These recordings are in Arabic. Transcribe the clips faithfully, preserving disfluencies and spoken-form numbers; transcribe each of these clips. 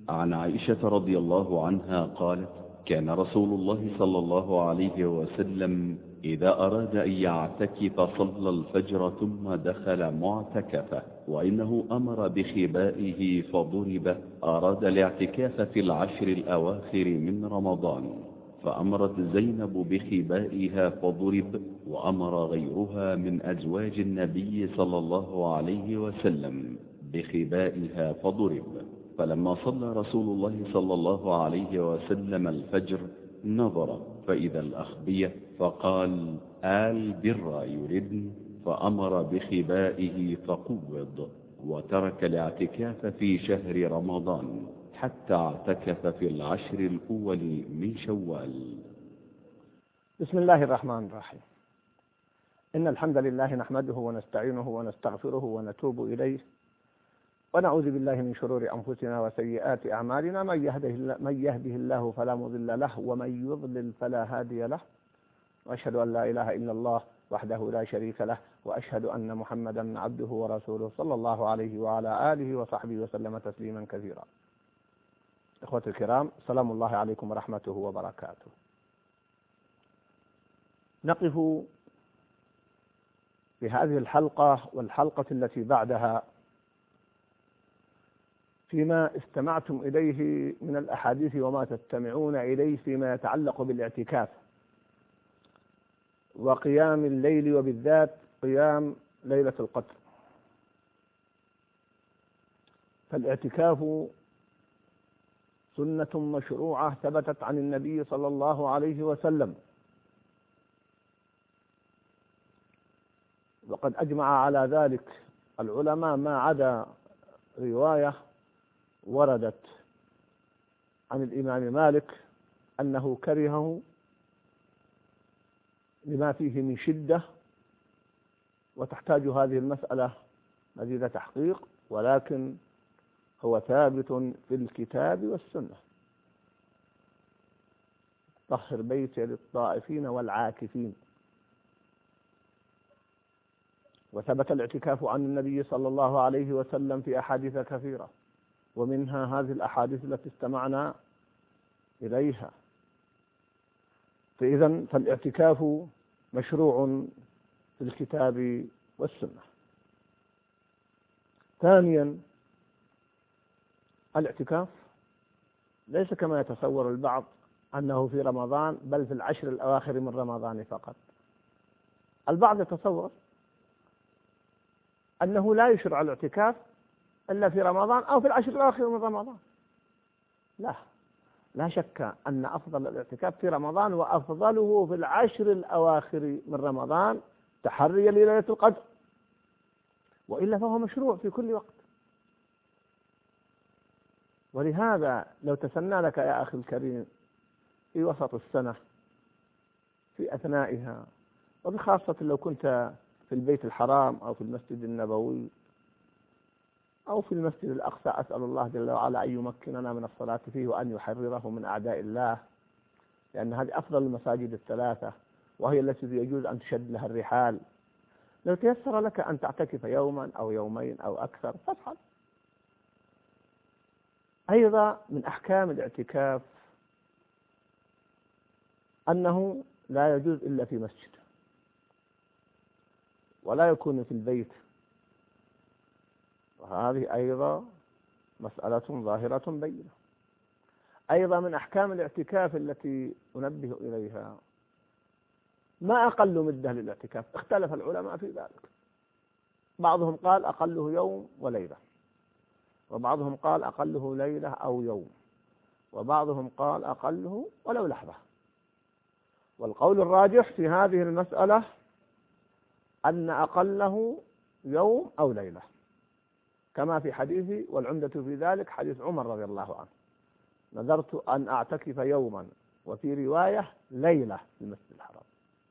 عن عائشة رضي الله عنها قالت: كان رسول الله صلى الله عليه وسلم إذا أراد أن يعتكف صلى الفجر ثم دخل معتكفه، وإنه أمر بخبائه فضرب. أراد الاعتكاف في العشر الأواخر من رمضان، فأمرت زينب بخبائها فضرب، وأمر غيرها من أزواج النبي صلى الله عليه وسلم بخبائها فضرب. فلما صلى رسول الله صلى الله عليه وسلم الفجر نظر فإذا الأخبية، فقال: آل بر يردن، فأمر بخبائه فقوض، وترك الاعتكاف في شهر رمضان حتى اعتكف في العشر الأول من شوال. بسم الله الرحمن الرحيم. إن الحمد لله نحمده ونستعينه ونستغفره ونتوب إليه، ونعوذ بالله من شرور أنفسنا وسيئات أعمالنا. من يهده الله, من يهده الله فلا مضل له، ومن يضلل فلا هادي له. وأشهد أن لا إله إلا الله وحده لا شريك له، وأشهد أن محمدا عبده ورسوله صلى الله عليه وعلى آله وصحبه وسلم تسليما كثيرا. إخوتي الكرام، سلام الله عليكم ورحمته وبركاته. نقف في هذه الحلقة والحلقة التي بعدها فيما استمعتم إليه من الأحاديث وما تستمعون إليه فيما يتعلق بالاعتكاف وقيام الليل، وبالذات قيام ليلة القدر. فالاعتكاف سنة مشروعة ثبتت عن النبي صلى الله عليه وسلم، وقد أجمع على ذلك العلماء ما عدا رواية وردت عن الإمام مالك أنه كرهه لما فيه من شدة، وتحتاج هذه المسألة مزيد تحقيق، ولكن هو ثابت في الكتاب والسنة: طهر بيتي للطائفين والعاكفين. وثبت الاعتكاف عن النبي صلى الله عليه وسلم في أحاديث كثيرة، ومنها هذه الأحاديث التي استمعنا إليها. فإذا فالاعتكاف مشروع في الكتاب والسنة. ثانيا، الاعتكاف ليس كما يتصور البعض أنه في رمضان، بل في العشر الأواخر من رمضان فقط. البعض يتصور أنه لا يشرع الاعتكاف إلا في رمضان أو في العشر الأواخر من رمضان. لا لا شك أن أفضل الاعتكاف في رمضان، وأفضله في العشر الأواخر من رمضان تحريا لليلة القدر، وإلا فهو مشروع في كل وقت. ولهذا لو تسنى لك يا أخي الكريم في وسط السنة، في أثنائها، وبخاصة لو كنت في البيت الحرام أو في المسجد النبوي أو في المسجد الأقصى، أسأل الله جل وعلا أن يمكننا من الصلاة فيه وأن يحرره من أعداء الله، لأن هذه أفضل المساجد الثلاثة، وهي التي يجوز أن تشد لها الرحال. لو تيسر لك أن تعتكف يوما أو يومين أو أكثر فافعل. أيضا من أحكام الاعتكاف أنه لا يجوز إلا في مسجد، ولا يكون في البيت، وهذه أيضا مسألة ظاهرة بينة. أيضا من أحكام الاعتكاف التي أنبه إليها ما أقل مدة للاعتكاف. اختلف العلماء في ذلك، بعضهم قال أقله يوم وليلة، وبعضهم قال أقله ليلة أو يوم، وبعضهم قال أقله ولو لحظة. والقول الراجح في هذه المسألة أن أقله يوم أو ليلة، كما في حديث، والعمدة في ذلك حديث عمر رضي الله عنه: نذرت أن أعتكف يوما، وفي رواية ليلة في المسجد الحرام.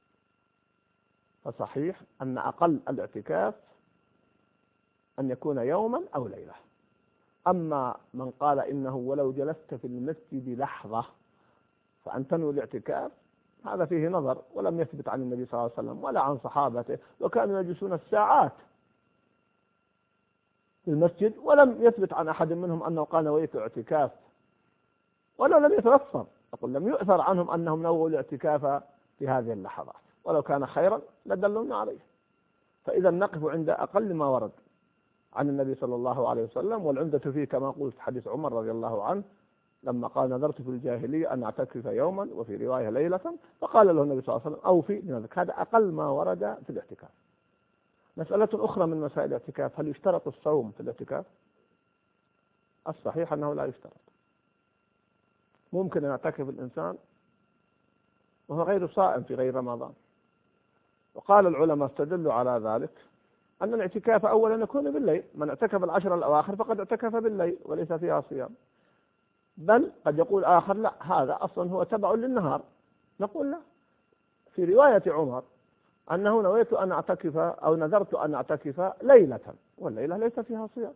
فصحيح أن أقل الاعتكاف أن يكون يوما أو ليلة. أما من قال إنه ولو جلست في المسجد لحظة فأن تنوي الاعتكاف، هذا فيه نظر، ولم يثبت عن النبي صلى الله عليه وسلم ولا عن صحابته، وكانوا يجلسون الساعات في المسجد، ولم يثبت عن أحد منهم أنه قال نويت اعتكاف، ولو لم يتوفر، أقول لم يؤثر عنهم أنهم نووا الاعتكاف في هذه اللحظات، ولو كان خيرا لدلونا عليه. فإذا نقف عند أقل ما ورد عن النبي صلى الله عليه وسلم، والعمدة فيه كما قلت حديث عمر رضي الله عنه لما قال نذرت في الجاهلية أن أعتكف يوما، وفي رواية ليلة، فقال له النبي صلى الله عليه وسلم أوفي بنذرك. هذا أقل ما ورد في الاعتكاف. مسألة أخرى من مسائل الاعتكاف، هل يشترط الصوم في الاعتكاف؟ الصحيح أنه لا يشترط. ممكن أن يعتكف الإنسان وهو غير صائم في غير رمضان، وقال العلماء استدلوا على ذلك أن الاعتكاف أولا يكون بالليل، من اعتكف العشر الأواخر فقد اعتكف بالليل وليس فيها صيام. بل قد يقول آخر لا، هذا أصلا هو تبع للنهار. نقول لا، في رواية عمر أنه نويت أن أعتكف أو نذرت أن أعتكف ليلة، والليلة ليس فيها صيام.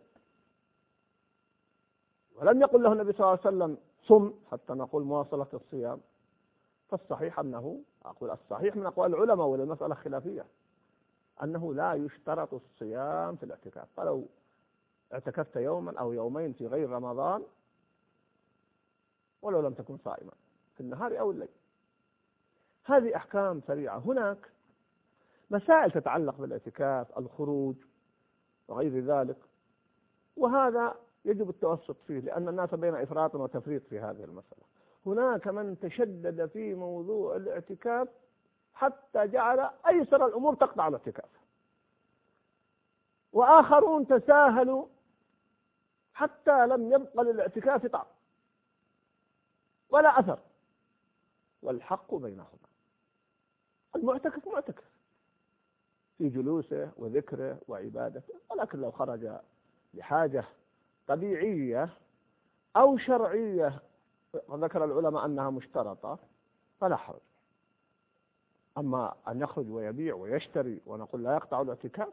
ولم يقل له النبي صلى الله عليه وسلم صم حتى نقول مواصلة الصيام. فالصحيح أنه، أقول الصحيح من أقوال العلماء وللمسألة خلافية، أنه لا يشترط الصيام في الاعتكاف، فلو اعتكفت يوما أو يومين في غير رمضان ولو لم تكن صائما في النهار أو الليل. هذه أحكام سريعة. هناك مسائل تتعلق بالاعتكاف، الخروج وغير ذلك، وهذا يجب التوسط فيه لأن الناس بين إفراط وتفريط في هذه المسألة. هناك من تشدد في موضوع الاعتكاف حتى جعل أيسر الأمور تقطع الاعتكاف، وآخرون تساهلوا حتى لم يبقى للاعتكاف طعم ولا أثر، والحق بينهما. المعتكف معتكف في جلوسه وذكره وعبادته، ولكن لو خرج لحاجة طبيعية أو شرعية ذكر العلماء أنها مشترطة فلا حرج. أما أن يخرج ويبيع ويشتري ونقول لا يقطع الاعتكاف،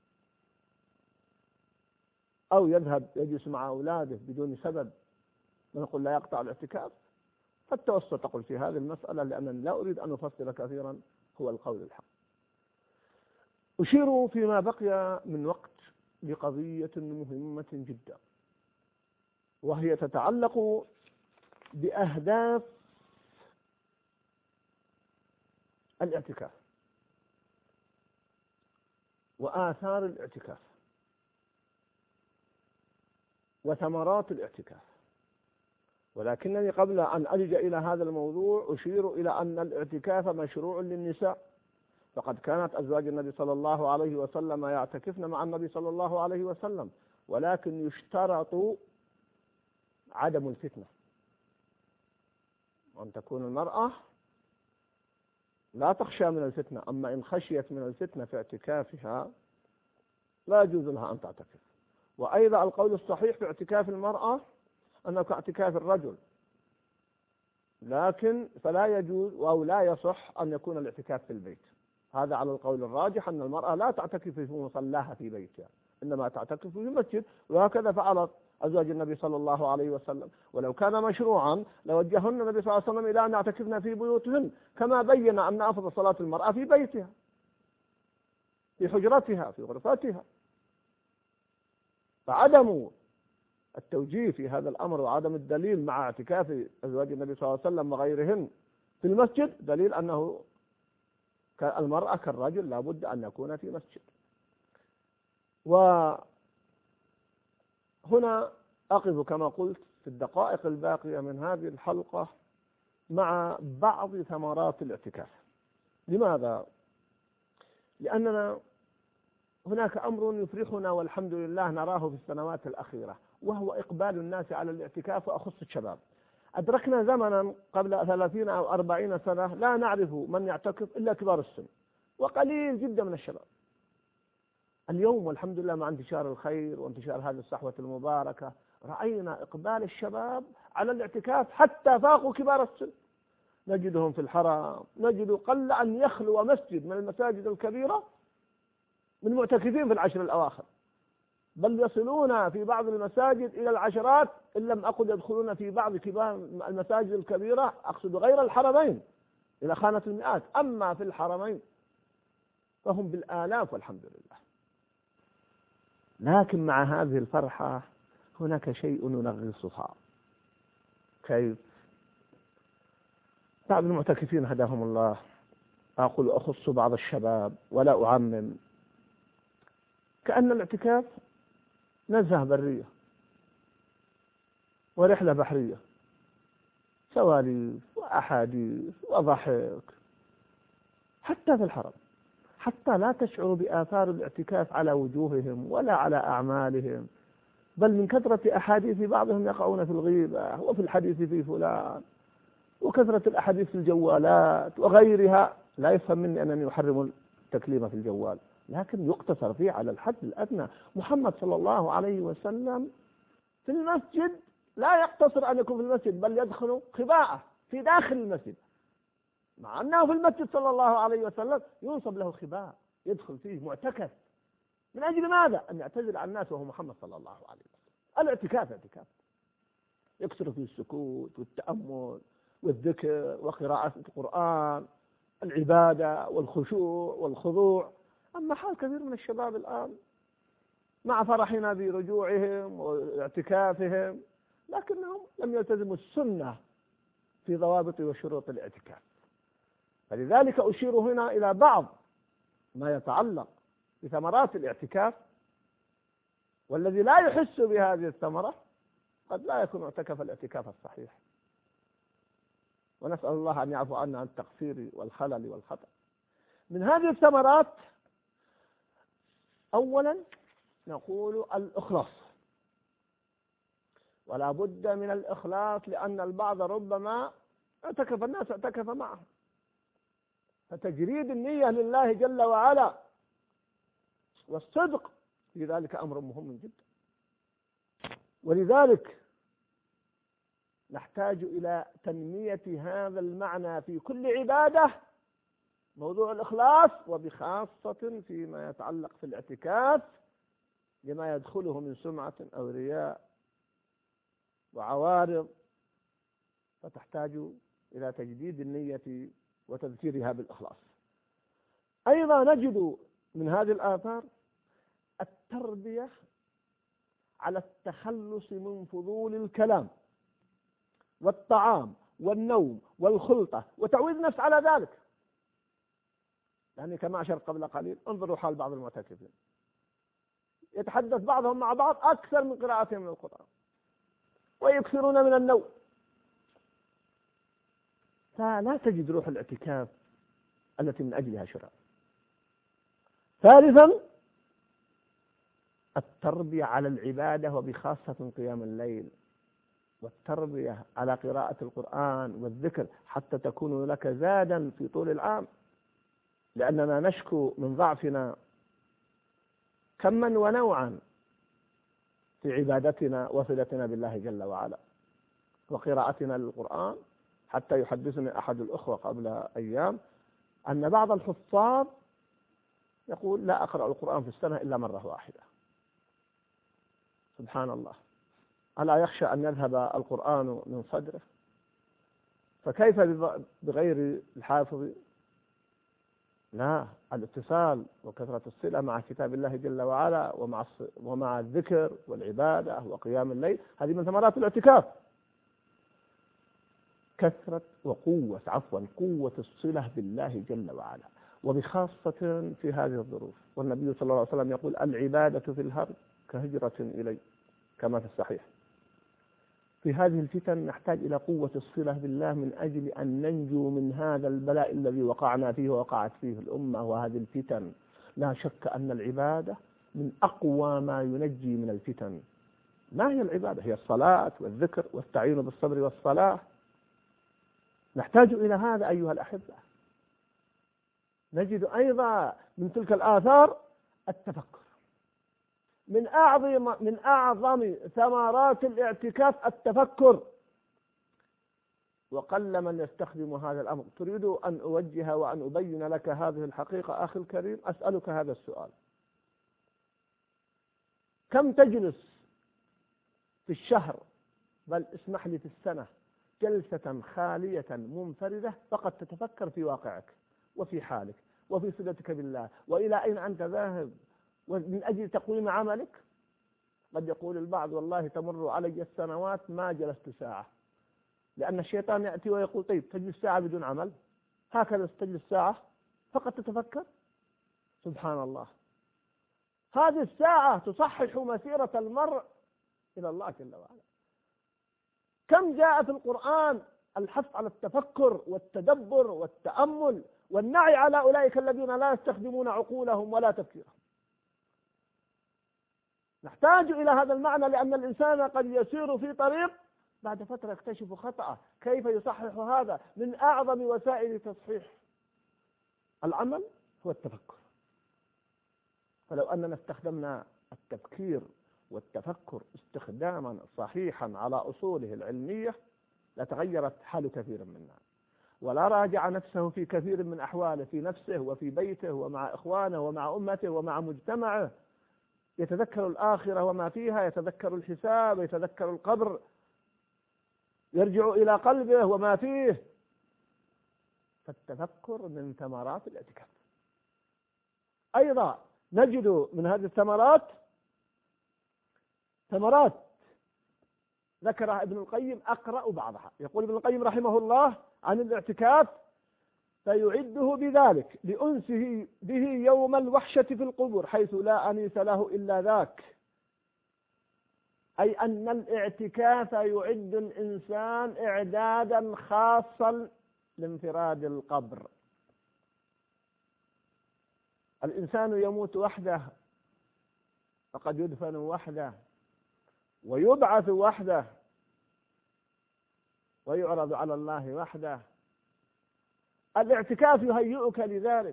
أو يذهب يجلس مع أولاده بدون سبب ونقول لا يقطع الاعتكاف، فالتوسط أقول في هذه المسألة لأنني لا أريد أن أفصل كثيرا هو القول الحق. أشير فيما بقي من وقت لقضية مهمة جدا، وهي تتعلق بأهداف الاعتكاف وآثار الاعتكاف وثمرات الاعتكاف. ولكنني قبل أن ألجأ إلى هذا الموضوع أشير إلى أن الاعتكاف مشروع للنساء، فقد كانت أزواج النبي صلى الله عليه وسلم يعتكفن مع النبي صلى الله عليه وسلم، ولكن يشترط عدم الفتنة، أن تكون المرأة لا تخشى من الفتنة. أما إن خشيت من الفتنة في اعتكافها لا يجوز لها أن تعتكف. وأيضا القول الصحيح في اعتكاف المرأة أنه كاعتكاف الرجل، لكن فلا يجوز أو لا يصح أن يكون الاعتكاف في البيت. هذا على القول الراجح أن المرأة لا تعتكف في مصلاها في بيتها، إنما تعتكف في المسجد، وهكذا فعلت أزواج النبي صلى الله عليه وسلم. ولو كان مشروعا لوجههن النبي صلى الله عليه وسلم إلى أن يعتكفن في بيوتهن، كما بين أن أفضل صلاة المرأة في بيتها في حجرتها في غرفتها. فعدم التوجيه في هذا الأمر وعدم الدليل مع اعتكاف أزواج النبي صلى الله عليه وسلم وغيرهن في المسجد دليل أنه المرأة كالرجل لا بد أن يكون في مسجد. وهنا أقف كما قلت في الدقائق الباقية من هذه الحلقة مع بعض ثمرات الاعتكاف. لماذا؟ لأننا هناك أمر يفرحنا والحمد لله نراه في السنوات الأخيرة، وهو إقبال الناس على الاعتكاف، وأخص الشباب. أدركنا زمنا قبل ثلاثين أو أربعين سنة لا نعرف من يعتكف إلا كبار السن، وقليل جدا من الشباب. اليوم والحمد لله مع انتشار الخير وانتشار هذه الصحوة المباركة رأينا إقبال الشباب على الاعتكاف حتى فاقوا كبار السن. نجدهم في الحرم، نجد قل أن يخلو مسجد من المساجد الكبيرة من معتكفين في العشر الأواخر، بل يصلون في بعض المساجد إلى العشرات، إن لم أقل يدخلون في بعض كبار المساجد الكبيرة، أقصد غير الحرمين، إلى خانة المئات. أما في الحرمين فهم بالآلاف والحمد لله. لكن مع هذه الفرحة هناك شيء ينغصها. كيف؟ بعض المعتكفين هداهم الله، أقول أخص بعض الشباب ولا أعمم، كأن الاعتكاف نزهة برية ورحلة بحرية، سواليف وأحاديث وضحك حتى في الحرم، حتى لا تشعر بآثار الاعتكاف على وجوههم ولا على أعمالهم، بل من كثرة أحاديث بعضهم يقعون في الغيبة وفي الحديث في فلان وكثرة الأحاديث في الجوالات وغيرها. لا يفهم مني أنني أحرم التكليم في الجوال، لكن يقتصر فيه على الحد الأدنى. محمد صلى الله عليه وسلم في المسجد لا يقتصر أن يكون في المسجد، بل يدخل خباءه في داخل المسجد، مع أنه في المسجد صلى الله عليه وسلم ينصب له خباء يدخل فيه معتكف. من أجل ماذا؟ أن يعتزل عن الناس وهو محمد صلى الله عليه وسلم. الاعتكاف اعتكاف يكثر فيه السكوت والتأمل والذكر وقراءة القرآن، العبادة والخشوع والخضوع. أما حال كثير من الشباب الآن مع فرحنا برجوعهم واعتكافهم، لكنهم لم يلتزموا السنة في ضوابط وشروط الاعتكاف. فلذلك أشير هنا إلى بعض ما يتعلق بثمرات الاعتكاف، والذي لا يحس بهذه الثمرة قد لا يكون اعتكف الاعتكاف الصحيح. ونسأل الله أن يعفو عنا عن التقصير والخلل والخطأ. من هذه الثمرات أولا نقول الإخلاص، ولا بد من الإخلاص، لأن البعض ربما اعتكف الناس اعتكف معه، فتجريد النية لله جل وعلا والصدق في ذلك أمر مهم جدا. ولذلك نحتاج إلى تنمية هذا المعنى في كل عبادة، موضوع الإخلاص، وبخاصة فيما يتعلق في الاعتكاف لما يدخله من سمعة أو رياء وعوارض، فتحتاج إلى تجديد النية وتذكيرها بالإخلاص. أيضا نجد من هذه الآثار التربية على التخلص من فضول الكلام والطعام والنوم والخلطة، وتعويد النفس على ذلك. يعني كما أشرت قبل قليل، انظروا حال بعض المعتكفين، يتحدث بعضهم مع بعض أكثر من قراءتهم من القرآن، ويكثرون من النوم، فلا تجد روح الاعتكاف التي من أجلها شرع. ثالثا التربية على العبادة وبخاصة قيام الليل، والتربية على قراءة القرآن والذكر حتى تكون لك زادا في طول العام، لأننا نشكو من ضعفنا كما ونوعا في عبادتنا وصلتنا بالله جل وعلا وقراءتنا للقرآن. حتى يحدثني أحد الأخوة قبل أيام أن بعض الحفاظ يقول لا أقرأ القرآن في السنة إلا مرة واحدة. سبحان الله، ألا يخشى أن يذهب القرآن من صدره؟ فكيف بغير الحافظ؟ لا، الاتصال وكثرة الصلة مع كتاب الله جل وعلا ومع ومع الذكر والعبادة وقيام الليل، هذه من ثمرات الاعتكاف. كثرة وقوة عفوا قوة الصلة بالله جل وعلا، وبخاصة في هذه الظروف. والنبي صلى الله عليه وسلم يقول العبادة في الهرب كهجرة إلي، كما في الصحيح. في هذه الفتن نحتاج إلى قوة الصلة بالله من أجل أن ننجو من هذا البلاء الذي وقعنا فيه ووقعت فيه الأمة وهذه الفتن. لا شك أن العبادة من أقوى ما ينجي من الفتن. ما هي العبادة؟ هي الصلاة والذكر والتعين بالصبر والصلاة. نحتاج إلى هذا أيها الأحبة. نجد أيضا من تلك الآثار التفكر. من أعظم من أعظم ثمرات الاعتكاف التفكر، وقل من يستخدم هذا الأمر. تريد أن أوجه وأن أبين لك هذه الحقيقة أخي الكريم؟ أسألك هذا السؤال: كم تجلس في الشهر، بل اسمح لي في السنة، جلسة خالية منفردة فقط تتفكر في واقعك وفي حالك وفي صلتك بالله وإلى أين أنت ذاهب ومن أجل تقويم عملك؟ قد يقول البعض والله تمر علي السنوات ما جلست ساعة، لأن الشيطان يأتي ويقول طيب تجلس ساعة بدون عمل، هكذا تجلس ساعة فقط تتفكر. سبحان الله، هذه الساعة تصحح مسيرة المرء إلى الله جل وعلا. كم جاء في القرآن الحث على التفكر والتدبر والتأمل والنعي على أولئك الذين لا يستخدمون عقولهم ولا تفكيرهم. نحتاج إلى هذا المعنى، لأن الإنسان قد يسير في طريق بعد فترة يكتشف خطأه. كيف يصحح هذا؟ من أعظم وسائل تصحيح العمل هو التفكر. فلو أننا استخدمنا التفكير والتفكر استخداما صحيحا على أصوله العلمية لتغيرت حال كثير منا، ولا راجع نفسه في كثير من أحواله، في نفسه وفي بيته ومع إخوانه ومع أمته ومع مجتمعه، يتذكر الآخرة وما فيها، يتذكر الحساب، يتذكر القبر، يرجع إلى قلبه وما فيه. فالتفكر من ثمرات الاعتكاف. أيضا نجد من هذه الثمرات ثمرات ذكرها ابن القيم، أقرأ بعضها. يقول ابن القيم رحمه الله عن الاعتكاف: فيعده بذلك لأنسه به يوم الوحشة في القبور حيث لا أنيس له إلا ذاك. أي أن الاعتكاف يعد الإنسان إعدادا خاصا لانفراد القبر. الإنسان يموت وحده، فقد يدفن وحده ويبعث وحده ويعرض على الله وحده. الاعتكاف يهيئك لذلك.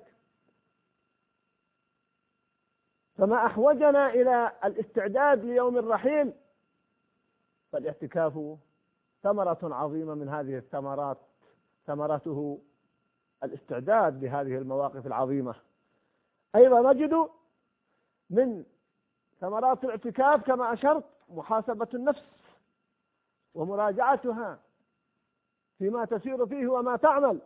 فما أحوجنا إلى الاستعداد ليوم الرحيل، فالاعتكاف ثمرة عظيمة من هذه الثمرات، ثمرته الاستعداد لهذه المواقف العظيمة. أيضا نجد من ثمرات الاعتكاف كما أشرت محاسبة النفس ومراجعتها فيما تسير فيه وما تعمل.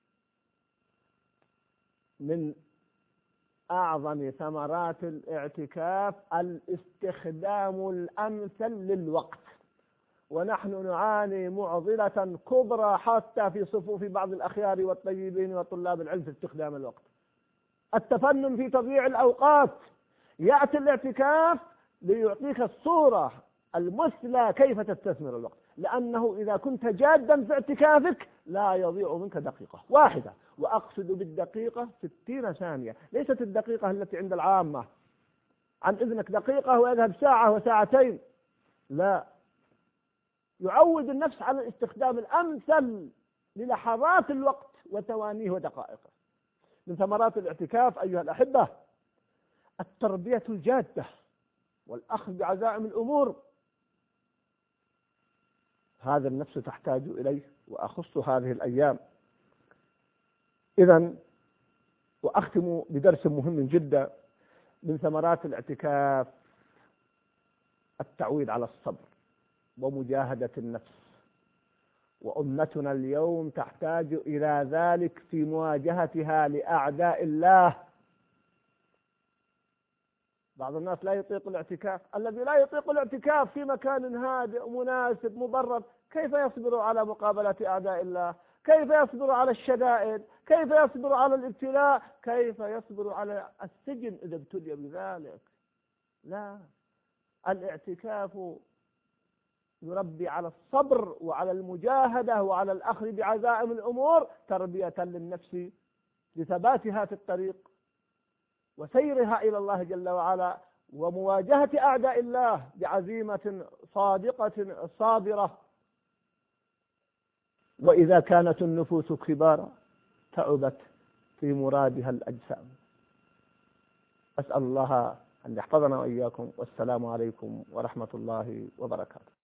من أعظم ثمرات الاعتكاف الاستخدام الأمثل للوقت، ونحن نعاني معضلة كبرى حتى في صفوف بعض الأخيار والطيبين وطلاب العلم في استخدام الوقت، التفنن في تضييع الأوقات. يأتي الاعتكاف ليعطيك الصورة المثلى كيف تستثمر الوقت، لأنه إذا كنت جادا في اعتكافك لا يضيع منك دقيقة واحدة، وأقصد بالدقيقة ستين ثانية، ليست الدقيقة التي عند العامة عن إذنك دقيقة ويذهب ساعة وساعتين، لا، يعود النفس على الاستخدام الأمثل للحظات الوقت وثوانيه ودقائقه. من ثمرات الاعتكاف أيها الأحبة التربية الجادة والأخذ بعزائم الأمور. هذا النفس تحتاج إليه، وأخص هذه الأيام. إذن وأختم بدرس مهم جدا من ثمرات الاعتكاف التعويد على الصبر ومجاهدة النفس، وأمتنا اليوم تحتاج إلى ذلك في مواجهتها لأعداء الله. بعض الناس لا يطيق الاعتكاف. الذي لا يطيق الاعتكاف في مكان هادئ مناسب مبرد كيف يصبر على مقابلة أعداء الله؟ كيف يصبر على الشدائد؟ كيف يصبر على الابتلاء؟ كيف يصبر على السجن إذا ابتلي بذلك؟ لا، الاعتكاف يربي على الصبر وعلى المجاهدة وعلى الأخذ بعزائم الأمور تربية للنفس لثباتها في الطريق وسيرها إلى الله جل وعلا، ومواجهة أعداء الله بعزيمة صادقة صابرة. وإذا كانت النفوس كبارا تعبت في مرادها الأجسام. أسأل الله أن يحفظنا وإياكم، والسلام عليكم ورحمة الله وبركاته.